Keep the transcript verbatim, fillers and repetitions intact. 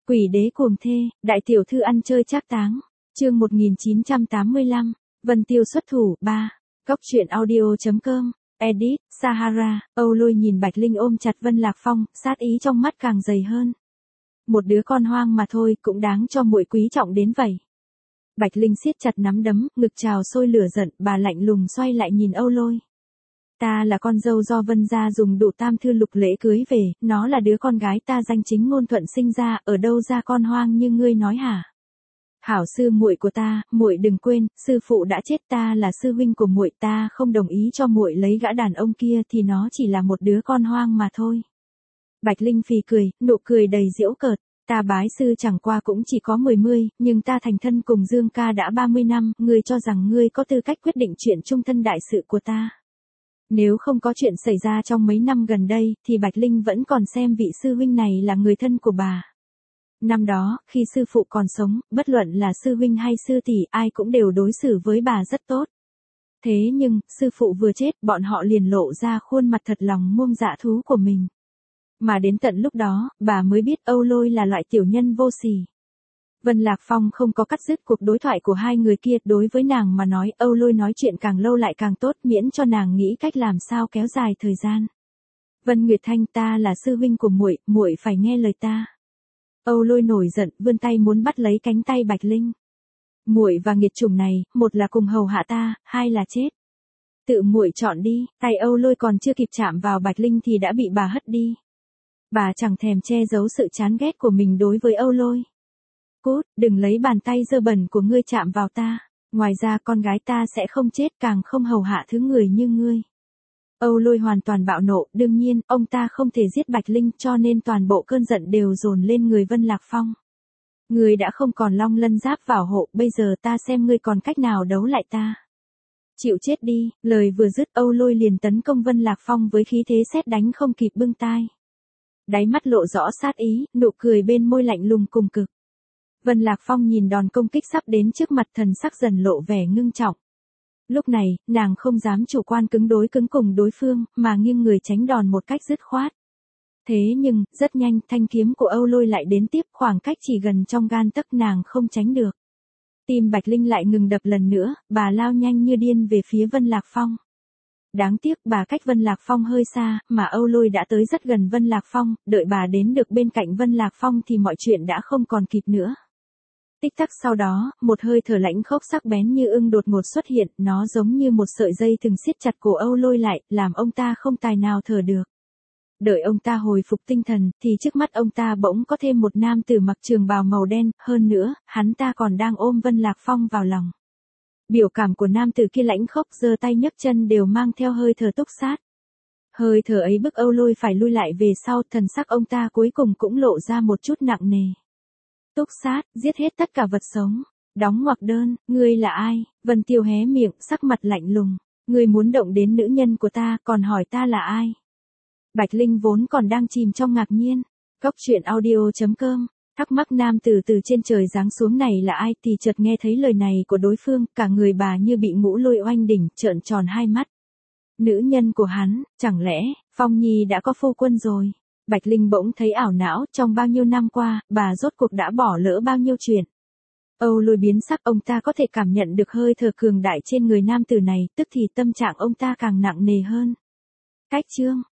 Quỷ đế cuồng thê, đại tiểu thư ăn chơi trác táng. Chương một nghìn chín trăm tám mươi lăm, Vân Tiêu xuất thủ, ba. Góc truyện audio.com, edit, Sahara. Âu Lôi nhìn Bạch Linh ôm chặt Vân Lạc Phong, sát ý trong mắt càng dày hơn. Một đứa con hoang mà thôi, cũng đáng cho muội quý trọng đến vậy. Bạch Linh siết chặt nắm đấm, ngực trào sôi lửa giận, bà lạnh lùng xoay lại nhìn Âu Lôi. Ta là con dâu do Vân gia dùng đủ tam thư lục lễ cưới về, nó là đứa con gái ta danh chính ngôn thuận sinh ra, ở đâu ra con hoang như ngươi nói hả? Hảo sư muội của ta, muội đừng quên, sư phụ đã chết, ta là sư huynh của muội, ta không đồng ý cho muội lấy gã đàn ông kia thì nó chỉ là một đứa con hoang mà thôi. Bạch Linh phì cười, nụ cười đầy giễu cợt, ta bái sư chẳng qua cũng chỉ có mười mươi, nhưng ta thành thân cùng Dương ca đã ba mươi năm, ngươi cho rằng ngươi có tư cách quyết định chuyện chung thân đại sự của ta. Nếu không có chuyện xảy ra trong mấy năm gần đây, thì Bạch Linh vẫn còn xem vị sư huynh này là người thân của bà. Năm đó, khi sư phụ còn sống, bất luận là sư huynh hay sư tỷ, ai cũng đều đối xử với bà rất tốt. Thế nhưng, sư phụ vừa chết, bọn họ liền lộ ra khuôn mặt thật lòng muông dạ thú của mình. Mà đến tận lúc đó, bà mới biết Âu Lôi là loại tiểu nhân vô sỉ. Vân Lạc Phong không có cắt dứt cuộc đối thoại của hai người kia, đối với nàng mà nói, Âu Lôi nói chuyện càng lâu lại càng tốt, miễn cho nàng nghĩ cách làm sao kéo dài thời gian. Vân Nguyệt Thanh, ta là sư huynh của muội, muội phải nghe lời ta. Âu Lôi nổi giận, vươn tay muốn bắt lấy cánh tay Bạch Linh. Muội và nghiệt chủng này, một là cùng hầu hạ ta, hai là chết. Tự muội chọn đi. Tay Âu Lôi còn chưa kịp chạm vào Bạch Linh thì đã bị bà hất đi. Bà chẳng thèm che giấu sự chán ghét của mình đối với Âu Lôi. Cút, đừng lấy bàn tay dơ bẩn của ngươi chạm vào ta. Ngoài ra con gái ta sẽ không chết, càng không hầu hạ thứ người như ngươi. Âu Lôi hoàn toàn bạo nộ, đương nhiên, ông ta không thể giết Bạch Linh, cho nên toàn bộ cơn giận đều dồn lên người Vân Lạc Phong. Ngươi đã không còn long lân giáp bảo hộ, bây giờ ta xem ngươi còn cách nào đấu lại ta. Chịu chết đi, lời vừa dứt Âu Lôi liền tấn công Vân Lạc Phong với khí thế sét đánh không kịp bưng tai. Đáy mắt lộ rõ sát ý, nụ cười bên môi lạnh lùng cùng cực. Vân Lạc Phong nhìn đòn công kích sắp đến trước mặt, thần sắc dần lộ vẻ ngưng trọng. Lúc này, nàng không dám chủ quan cứng đối cứng cùng đối phương, mà nghiêng người tránh đòn một cách dứt khoát. Thế nhưng, rất nhanh, thanh kiếm của Âu Lôi lại đến tiếp, khoảng cách chỉ gần trong gan tấc, nàng không tránh được. Tim Bạch Linh lại ngừng đập lần nữa, bà lao nhanh như điên về phía Vân Lạc Phong. Đáng tiếc bà cách Vân Lạc Phong hơi xa, mà Âu Lôi đã tới rất gần Vân Lạc Phong, đợi bà đến được bên cạnh Vân Lạc Phong thì mọi chuyện đã không còn kịp nữa. Tích tắc sau đó, một hơi thở lãnh khốc sắc bén như ưng đột ngột xuất hiện, nó giống như một sợi dây thừng siết chặt cổ Âu Lôi lại, làm ông ta không tài nào thở được. Đợi ông ta hồi phục tinh thần, thì trước mắt ông ta bỗng có thêm một nam tử mặc trường bào màu đen, hơn nữa, hắn ta còn đang ôm Vân Lạc Phong vào lòng. Biểu cảm của nam tử kia lãnh khốc, giơ tay nhấc chân đều mang theo hơi thở túc sát. Hơi thở ấy bức Âu Lôi phải lui lại về sau, thần sắc ông ta cuối cùng cũng lộ ra một chút nặng nề. Túc sát, giết hết tất cả vật sống. Đóng ngoặc đơn, ngươi là ai? Vân Tiêu hé miệng, sắc mặt lạnh lùng. Ngươi muốn động đến nữ nhân của ta, còn hỏi ta là ai? Bạch Linh vốn còn đang chìm trong ngạc nhiên. Góc truyện audio.com, thắc mắc nam tử từ trên trời giáng xuống này là ai, thì chợt nghe thấy lời này của đối phương, cả người bà như bị ngũ lôi oanh đỉnh, trợn tròn hai mắt. Nữ nhân của hắn, chẳng lẽ, Phong Nhi đã có phu quân rồi? Bạch Linh bỗng thấy ảo não, trong bao nhiêu năm qua, bà rốt cuộc đã bỏ lỡ bao nhiêu chuyện. Âu Lôi biến sắc, ông ta có thể cảm nhận được hơi thở cường đại trên người nam tử này, tức thì tâm trạng ông ta càng nặng nề hơn. Cách chương,